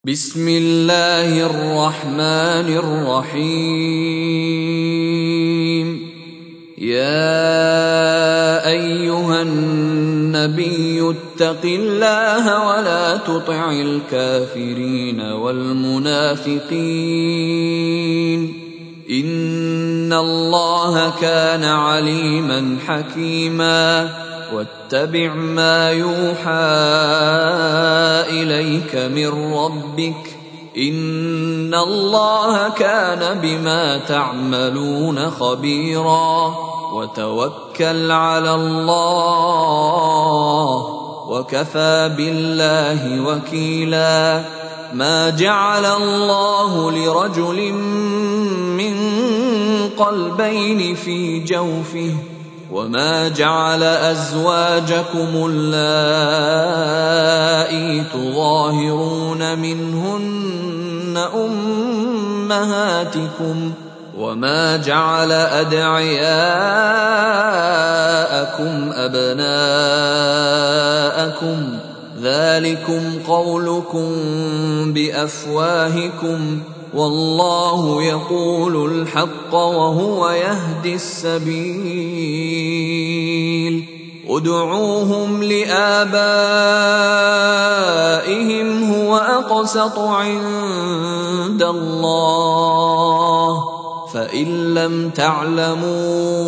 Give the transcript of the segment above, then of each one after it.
بسم الله الرحمن الرحيم. يا أيها النبي اتق الله ولا تطع الكافرين والمنافقين إن الله كان عليما حكيما. واتبع ما يوحى إليك من ربك إن الله كان بما تعملون خبيرا. وتوكل على الله وكفى بالله وكيلا. ما جعل الله لرجل من قلبين في جوفه وما جعل أزواجكم اللائي تظاهرون منهن أمهاتكم وما جعل أدعياءكم أبناءكم ذلكم قولكم بأفواهكم والله يقول الحق وهو يهدي السبيل. ادعوهم لآبائهم هو أقسط عند الله فإن لم تعلموا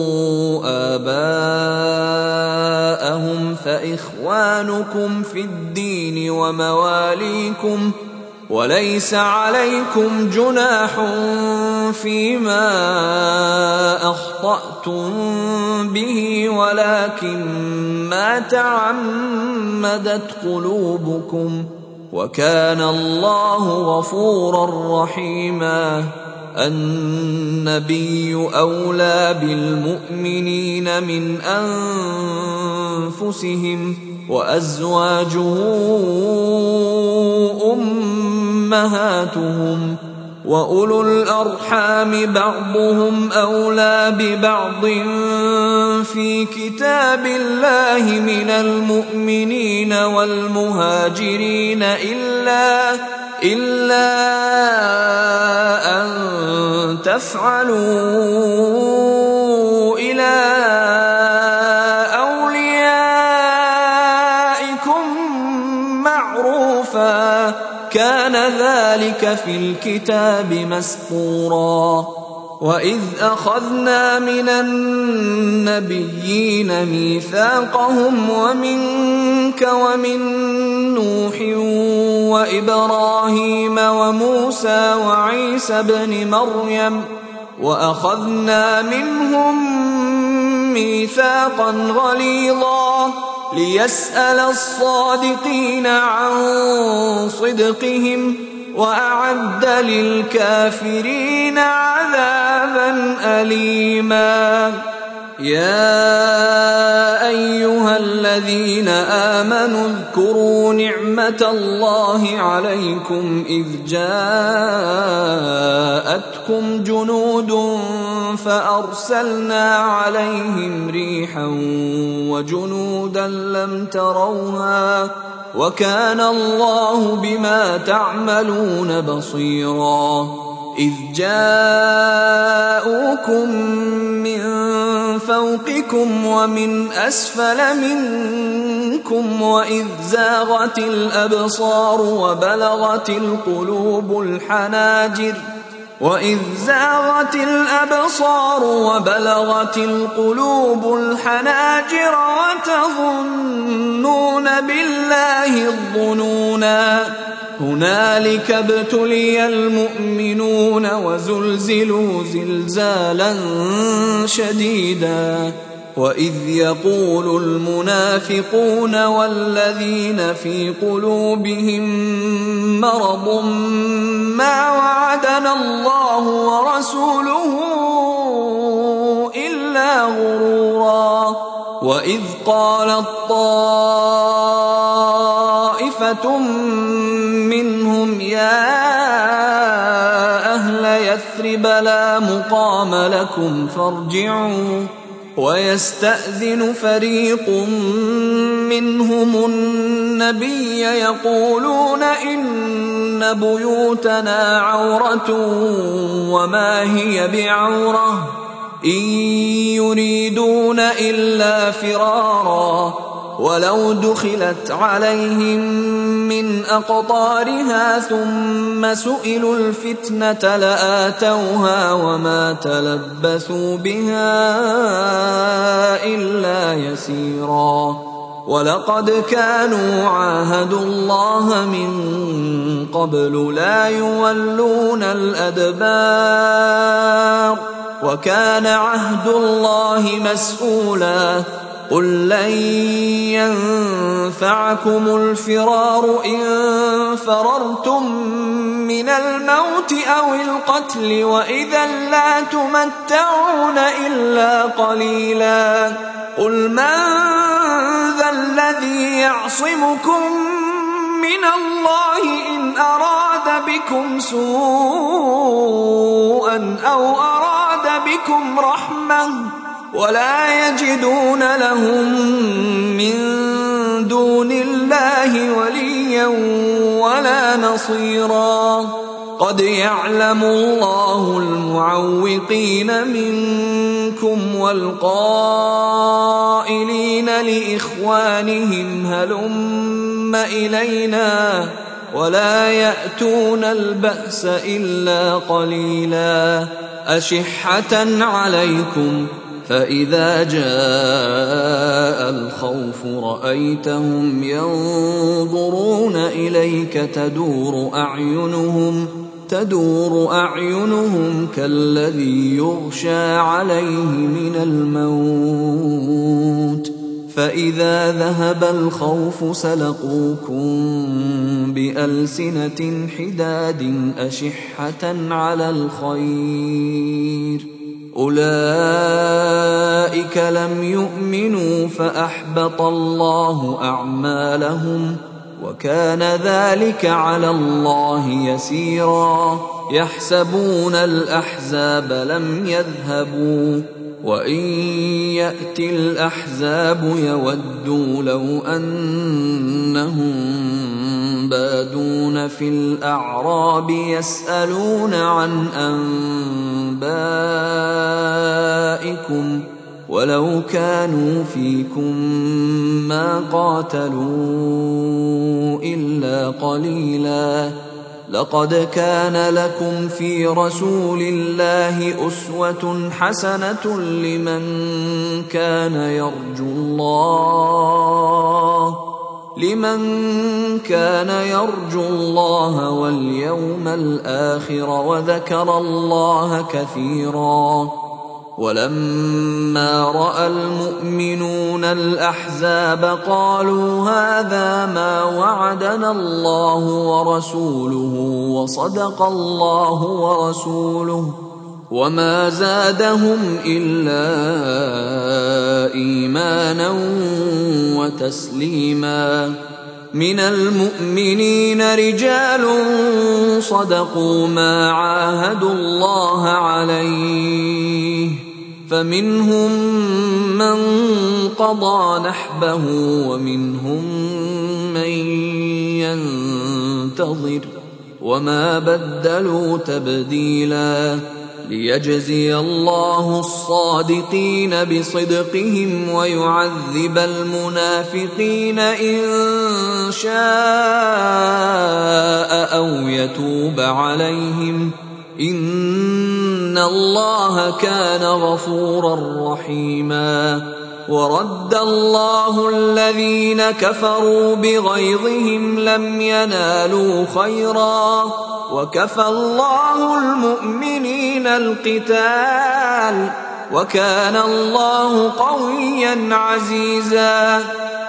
آباءهم فإخوانكم في الدين ومواليكم وليس عليكم جناح فيما أخطأتم به ولكن ما تعمدت قلوبكم وكان الله غفورا رحيما. النبي أولى بالمؤمنين من أنفسهم وأزواجه أمهاتهم وأولو الأرحام بعضهم أولى ببعض في كتاب الله من المؤمنين والمهاجرين إلا أن تفعلوا إلى أوليائكم معروفا كان ذلك في الكتاب مسطورا. وإذ أخذنا من النبيين ميثاقهم ومنك ومن نوح وإبراهيم وموسى وعيسى بن مريم وأخذنا منهم ميثاقا غليظا ليسأل الصادقين عن صدقهم وأعد للكافرين عذابا أليما. يا أيها الذين آمنوا اذكروا نعمة الله عليكم إذ جاءتكم جنود فأرسلنا عليهم ريحا وجنودا لم تروها وكان الله بما تعملون بصيرا. إذ جاءوكم من فوقكم ومن أسفل منكم وإذ زاغت الأبصار وبلغت القلوب الحناجر وتظنون بالله الظنونا. هنالك ابتلي المؤمنون وزلزلوا زلزالا شديدا. وإذ يقول المنافقون والذين في قلوبهم مرض ما وعدنا الله ورسوله إلا غرورا. وإذ قالت طائفة منهم يا أهل يثرب لا مقام لكم فارجعوا ويستأذن فريق منهم النبي يقولون إن إن بيوتنا عورة وما هي بعورة إن يريدون إلا فرارا ولو دخلت عليهم من أقطارها ثم سئلوا الفتنة لآتوها وما تلبثوا بها إلا يسيرا ولقد كانوا عاهدوا الله من قبل لا يولون الأدبار وكان عهد الله مسؤولا قل لن ينفعكم الفرار إن فررتم من الموت أو القتل وإذا لا تمتعون إلا قليلا قل من ذا الذي يعصمكم من الله إن أراد بكم سوءا أو أراد بكم رحمة ولا يجدون لهم من دون الله وليا ولا نصيرا قد يعلم الله المعوقين منكم والقائلين لإخوانهم هلم إلينا ولا يأتون البأس إلا قليلا أشحة عليكم فإذا جاء الخوف رأيتهم ينظرون إليك تدور أعينهم كالذي يغشى عليه من الموت فإذا ذهب الخوف سلقوكم بألسنة حداد أشحة على الخير أولئك لم يؤمنوا فأحبط الله أعمالهم وكان ذلك على الله يسيرا يحسبون الأحزاب لم يذهبوا وإن يأتي الأحزاب يودوا لو أنهم بادون في الأعراب يسألون عن أنبائكم ولو كانوا فيكم ما قاتلوا إلا قليلا لقد كان لكم في رسول الله أسوة حسنة لمن كان يرجو الله واليوم الآخر وذكر الله كثيرا ولما رأى المؤمنون الأحزاب قالوا هذا ما وعدنا الله ورسوله وصدق الله ورسوله وما زادهم إلا إيمانا وتسليما من المؤمنين رجال صدقوا ما عاهدوا الله عليه فمنهم من قضى نحبه ومنهم من ينتظر وما بدلوا تبديلا ليجزي الله الصادقين بصدقهم ويعذب المنافقين إن شاء أو يتوب عليهم إن الله كان غفورا رحيما ورد الله الذين كفروا بغيظهم لم ينالوا خيرا وكفى الله المؤمنين القتال وكان الله قويا عزيزا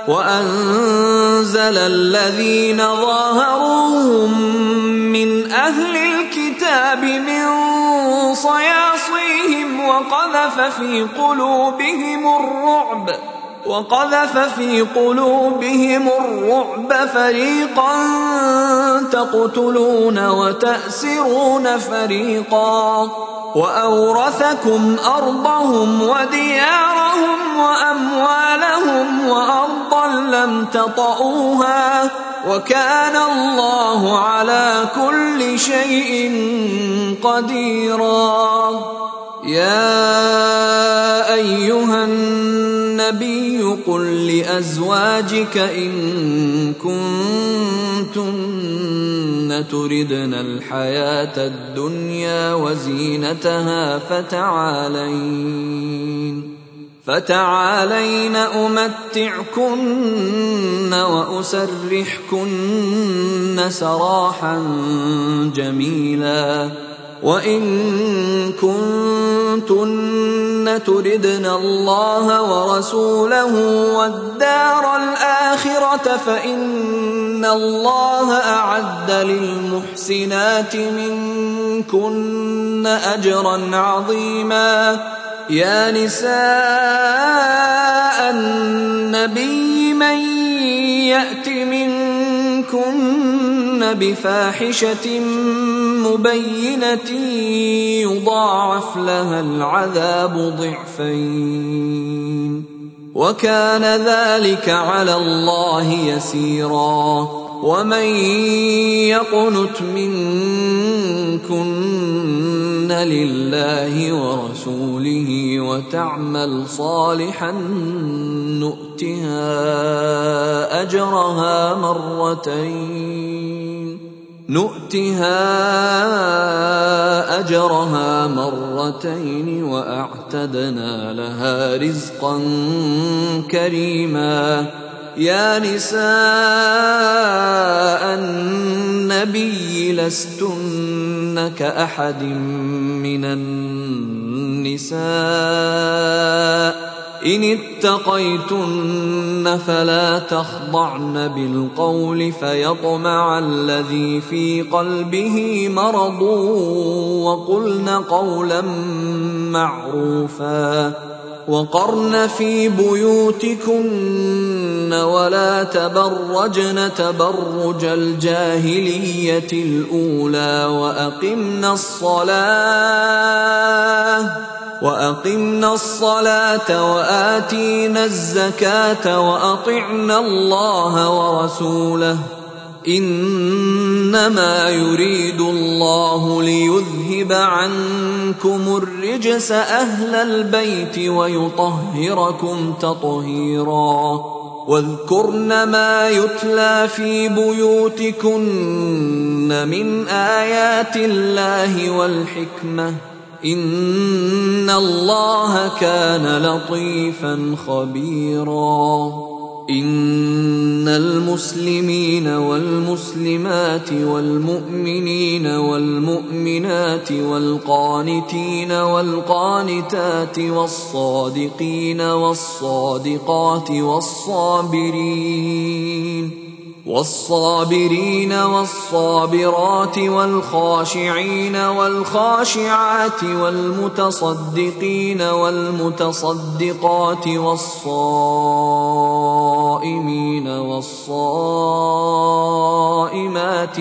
وأنزل الذين ظاهروهم من أهل الكتاب من صياصيهم وقذف في قلوبهم الرعب فريقا تقتلون وتأسرون فريقا وأورثكم أرضهم وديارهم وأموالهم وأرضا لم تطئوها وكان الله على كل شيء قديرا. يا أيها النبي قل لأزواجك إن كنتن تردن الحياة الدنيا وزينتها فتعالين أمتعكن وأسرحكن سراحا جميلا. وإن كنتن تردن الله ورسوله والدار الآخرة فإن الله أعد للمحسنات منكن أجرا عظيما. يا نساء النبي من يأت منكن بفاحشة مبينة يضاعف لها العذاب ضعفين وكان ذلك على الله يسيرا. ومن يقنت منكن لله ورسوله وتعمل صالحا نؤتها أجرها مرتين وأعتدنا لها رزقا كريما. يا نساء النبي لستن كأحد من النساء إن اتقيتن فلا تخضعن بالقول فيطمع الذي في قلبه مرض وقلن قولا معروفا. وقرن في بيوتكن ولا تبرجن تبرج الجاهلية الأولى وأقمنا الصلاة وآتينا الزكاة وأطعنا الله ورسوله إنما يريد الله ليذهب عنكم الرجس أهل البيت ويطهركم تطهيرا. واذكرن ما يتلى في بيوتكن من آيات الله والحكمة إن الله كان لطيفا خبيرا. إن المسلمين والمسلمات والمؤمنين والمؤمنات والقانتين والقانتات والصادقين والصادقات والصابرين والصابرات والخاشعين والخاشعات والمتصدقين والمتصدقات والصائمين والصائمات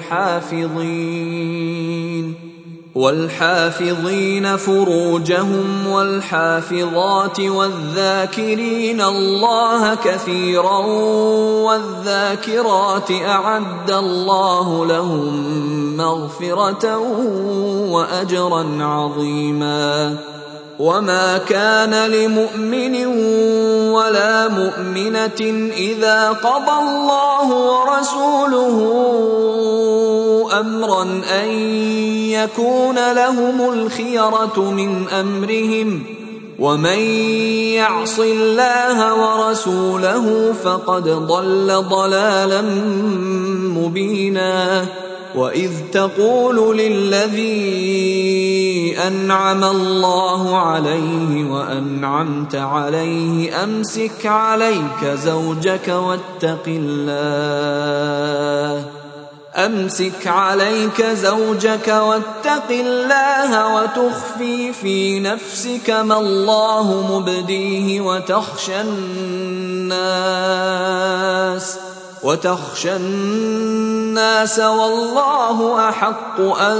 والحافظين فروجهم والحافظات والذاكرين الله كثيرا والذاكرات أعد الله لهم مغفرة وأجرا عظيما. وما كان لمؤمن ولا مؤمنة إذا قضى الله ورسوله أمرا أن يكون لهم الخيرة من أمرهم ومن يعص الله ورسوله فقد ضل ضلالا مبينا. وإذ تقول للذي أنعم الله عليه وأنعمت عليه أمسك عليك زوجك واتق الله وتخفي في نفسك ما الله مبديه وتخشى الناس والله أحق أن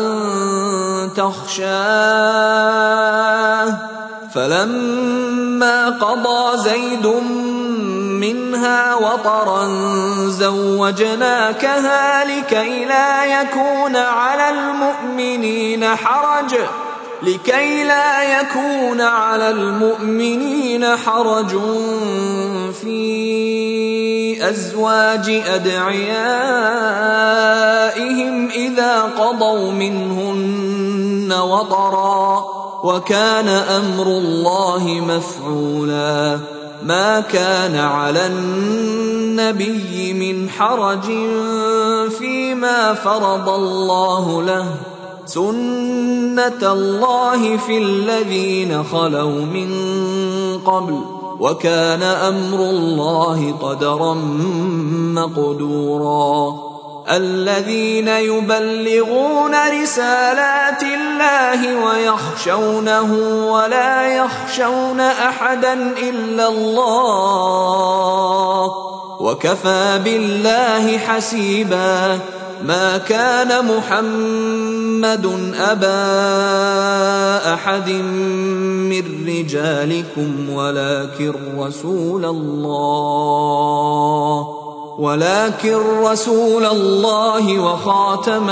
تخشاه. فلما قضى زيد منها وطرا زوجناكها لكي لا يكون على المؤمنين حرج في أزواج أدعيائهم إذا قضوا منهن وطرا، وكان أمر الله مفعولا. ما كان على النبي من حرج فيما فرض الله له، سنة الله في الذين خلوا من قبل، وكان أمر الله قدرا مقدورا. الذين يبلغون رسالات الله ويخشونه ولا يخشون أحدا إلا الله، وكفى بالله حسيبا. ما كان محمد أبا أحد من رجالكم ولكن رسول الله وخاتم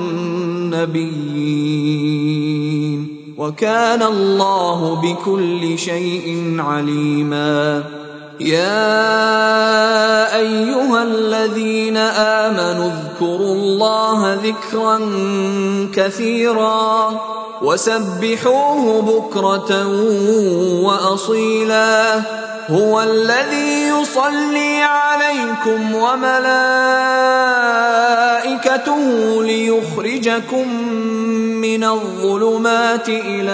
النبيين، وكان الله بكل شيء عليما. يا أيها الذين آمنوا اذكروا الله ذكرا كثيرا وسبحوه بكرة وأصيلا. هو الذي يصلي عليكم وملائكته ليخرجكم من الظلمات إلى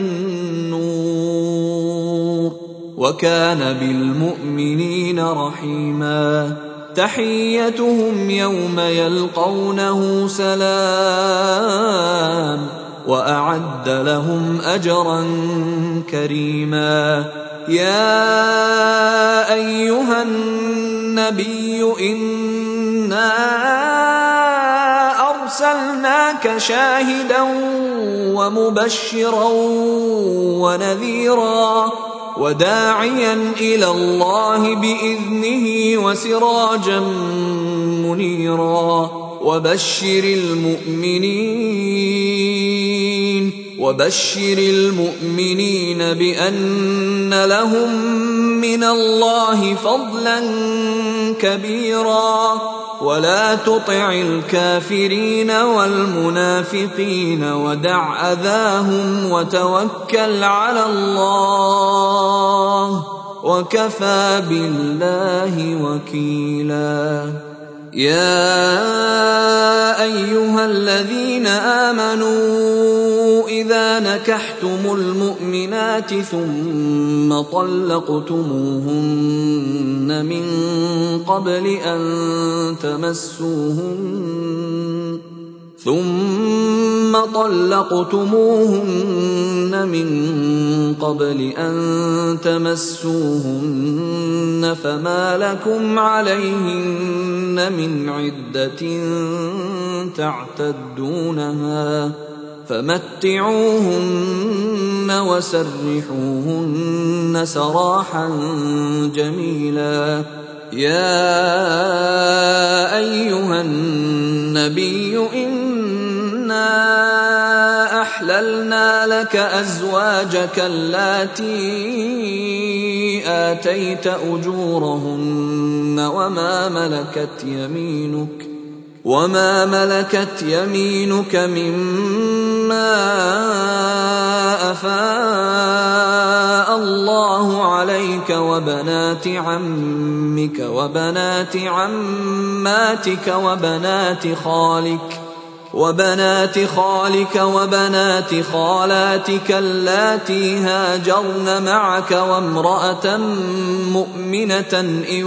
النور، وكان بالمؤمنين رحيما. تحيتهم يوم يلقونه سلام، وأعد لهم أجرا كريما. يا أيها النبي إنا أرسلناك شاهدا ومبشرا ونذيرا وداعيا إلى الله بإذنه وسراجا منيرا. وبشر المؤمنين بأن لهم من الله فضلا كبيرا. ولا تطع الكافرين والمنافقين ودع أذاهم وتوكل على الله، وكفى بالله وكيلا. يا أيها الذين آمنوا إذا نكحتم المؤمنات ثم طلقتموهن من قبل أن تمسوهن فما لكم عليهن من عدة تعتدونها، فمتعوهن وسرحوهن سراحا جميلا. يا أيها النبي إنا أحللنا لك أزواجك اللاتي آتيت أجورهن وما ملكت يمينك مما أفاء الله عليك، وبنات عمك وبنات عماتك وبنات خالك وبنات خالاتك اللاتي هاجرن معك، وامرأة مؤمنة إن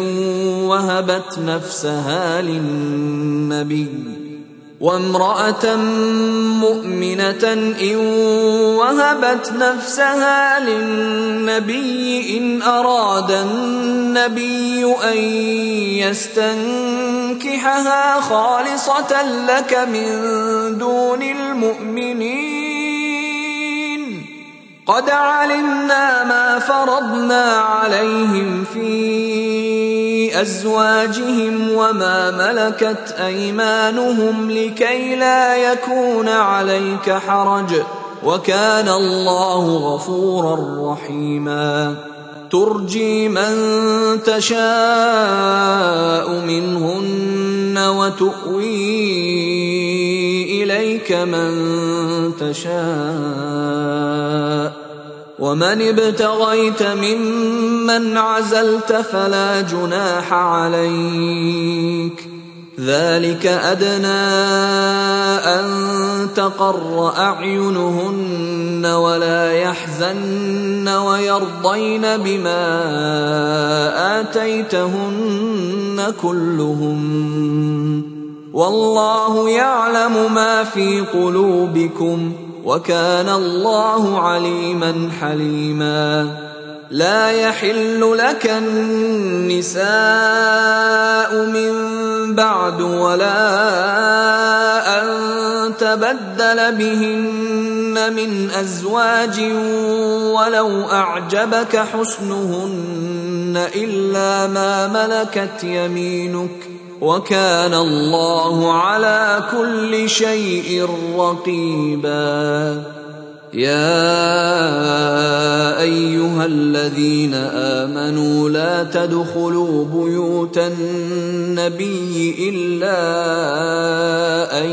وهبت نفسها للنبي إن أراد النبي أن يستنكحها خالصة لك من دون المؤمنين. قد علمنا ما فرضنا عليهم في أزواجهم وما ملكت أيمانهم لكي لا يكون عليك حرج، وكان الله غفورا رحيما. ترجي من تشاء منهن وتؤوي إليك من تشاء، ومن ابتغيت ممن عزلت فلا جناح عليك، ذلك أدنى أن تقر أعينهن ولا يحزن ويرضين بما آتيتهن كلهم، والله يعلم ما في قلوبكم، وكان الله عليما حليما. لا يحل لك النساء من بعد ولا أن تبدل بهن من أزواج ولو أعجبك حسنهن إلا ما ملكت يمينك، وكان الله على كل شيء رقيبا. يا أيها الذين آمنوا لا تدخلوا بيوت النبي إلا أن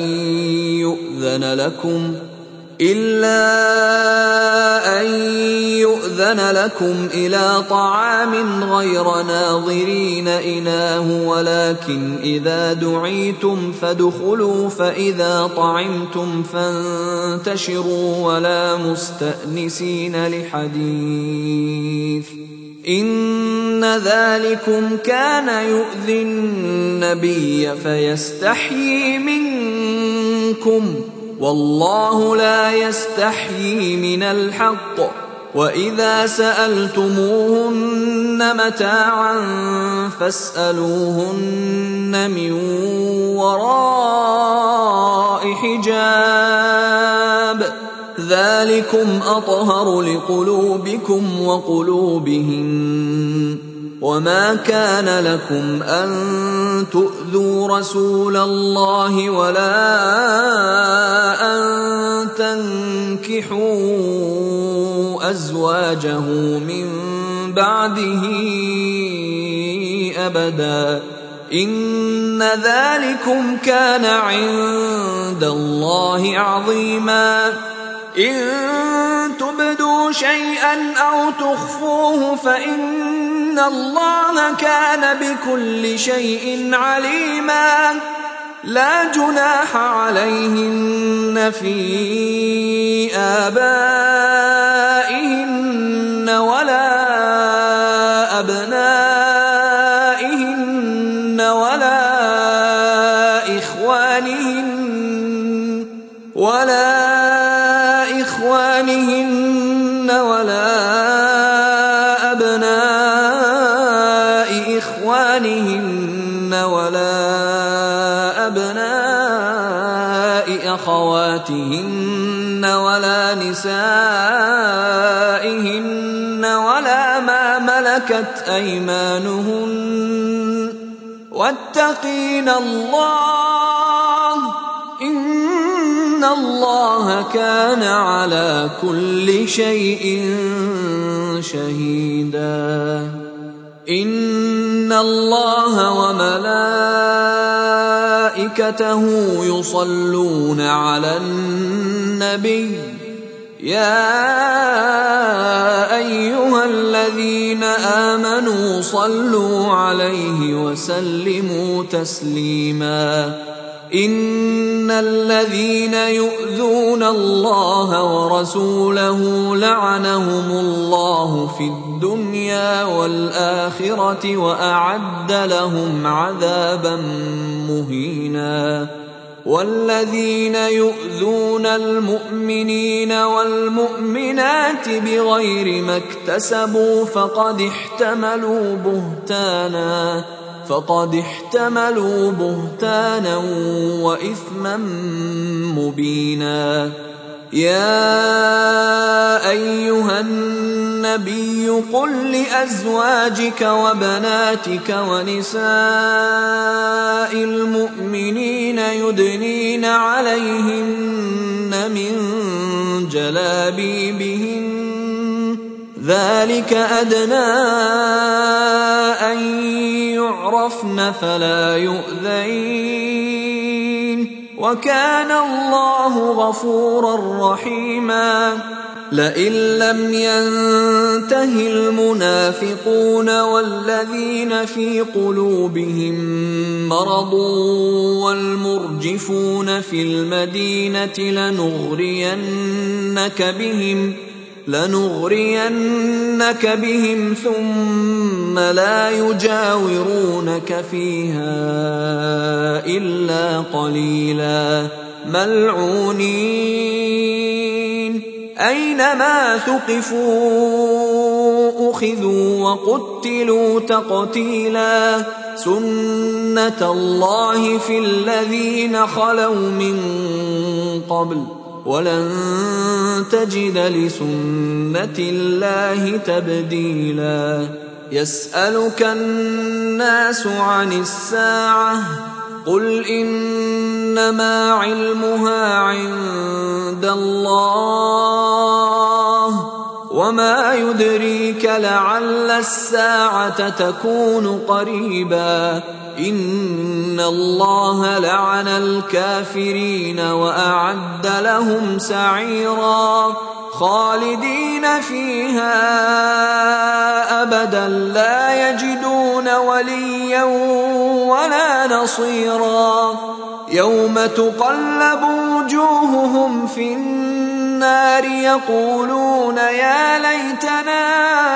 يؤذن لكم إلى طعام غير ناظرين إناه، ولكن إذا دعيتم فادخلوا، فإذا طعمتم فانتشروا ولا مستأنسين لحديث، إن ذلكم كان يؤذي النبي فيستحيي منكم، والله لا يستحيي من الحق. وإذا سألتموهن متاعا فاسألوهن من وراء حجاب، ذلكم أطهر لقلوبكم وقلوبهن. وما كان لكم أن تؤذوا رسول الله ولا أن تنكحوا أزواجه من بعده أبدا، إن ذلكم كان عند الله عظيما. إن تبدوا شيئا أو تخفوه فإن الله كان بكل شيء عليما. لا جناح عليهن في آبائهن ولا أبنائهن ولا إخوانهن ولا أبناء إخوانهن ولا أبناء أخواتهن ولا نسائهن ولا ما ملكت أيمانهن، واتقين الله، إن الله كان على كل شيء شهيدا. إن الله وملائكته يصلون على النبي، يا أيها الذين آمنوا صلوا عليه وسلموا تسليما. إن الذين يؤذون الله ورسوله لعنهم الله في الدنيا والآخرة وأعد لهم عذابا مهينا. والذين يؤذون المؤمنين والمؤمنات بغير ما اكتسبوا فقد احتملوا بهتانا وإثما مبينا. يا أيها النبي النبي قل لأزواجك وبناتك ونساء المؤمنين يدنين عليهن من جلابيبهن ذلك أدنى أن يعرفن فلا يؤذين وكان الله غفورا رحيما لئن لم ينته المنافقون والذين في قلوبهم مرض والمرجفون في المدينة لنغرينك بهم ثم لا يجاورونك فيها إلا قليلا ملعونين أينما ثقفوا أخذوا وقتلوا تقتيلا سنة الله في الذين خلوا من قبل ولن تجد لسنة الله تبديلا يسألك الناس عن الساعة قل إنما علمها عند الله وما يدريك لعل الساعة تكون قريبا إن الله لعن الكافرين وأعد لهم سعيرا خالدين فيها أبدا لا يجدون وليا ولا نصيرا يوم تقلب وجوههم في النار يقولون يا ليتنا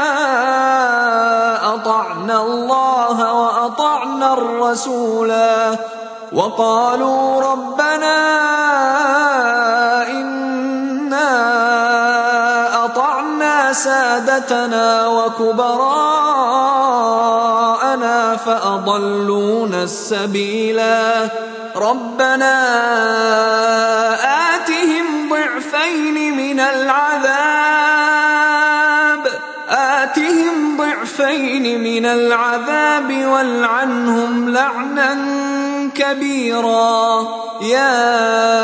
أطعنا الله وأطعنا الرسولا وقالوا ربنا إنا أطعنا سادتنا وكبراءنا فأضلونا السبيلا ربنا آتهم ضعفين من العذاب والعنهم لعنا كبيرا يا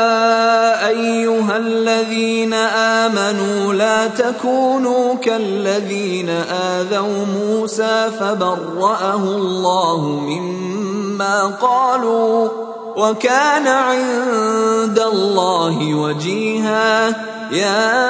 أيها الذين آمنوا لا تكونوا كالذين آذوا موسى فبرأه الله مما قالوا وكان عند الله وجيها يا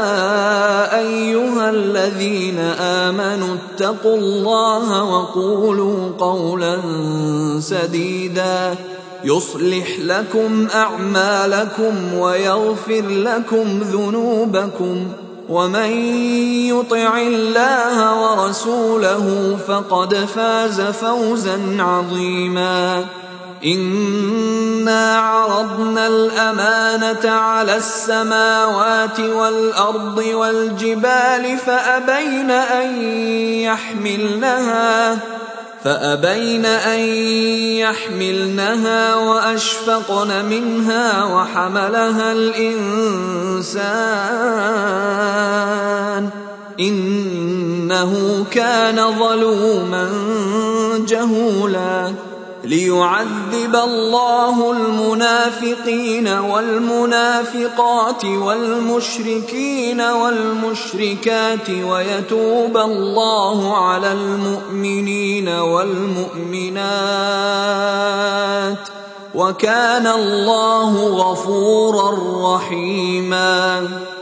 أيها الذين آمنوا اتقوا الله وقولوا قولا سديدا يصلح لكم أعمالكم ويغفر لكم ذنوبكم ومن يطع الله ورسوله فقد فاز فوزا عظيما إنا عرضنا الأمانة على السماوات والأرض والجبال فأبين أن يحملنها وأشفقن منها وحملها الإنسان إنه كان ظلوما جهولا ليعذب الله المنافقين والمنافقات والمشركين والمشركات ويتوب الله على المؤمنين والمؤمنات وكان الله غفورا رحيما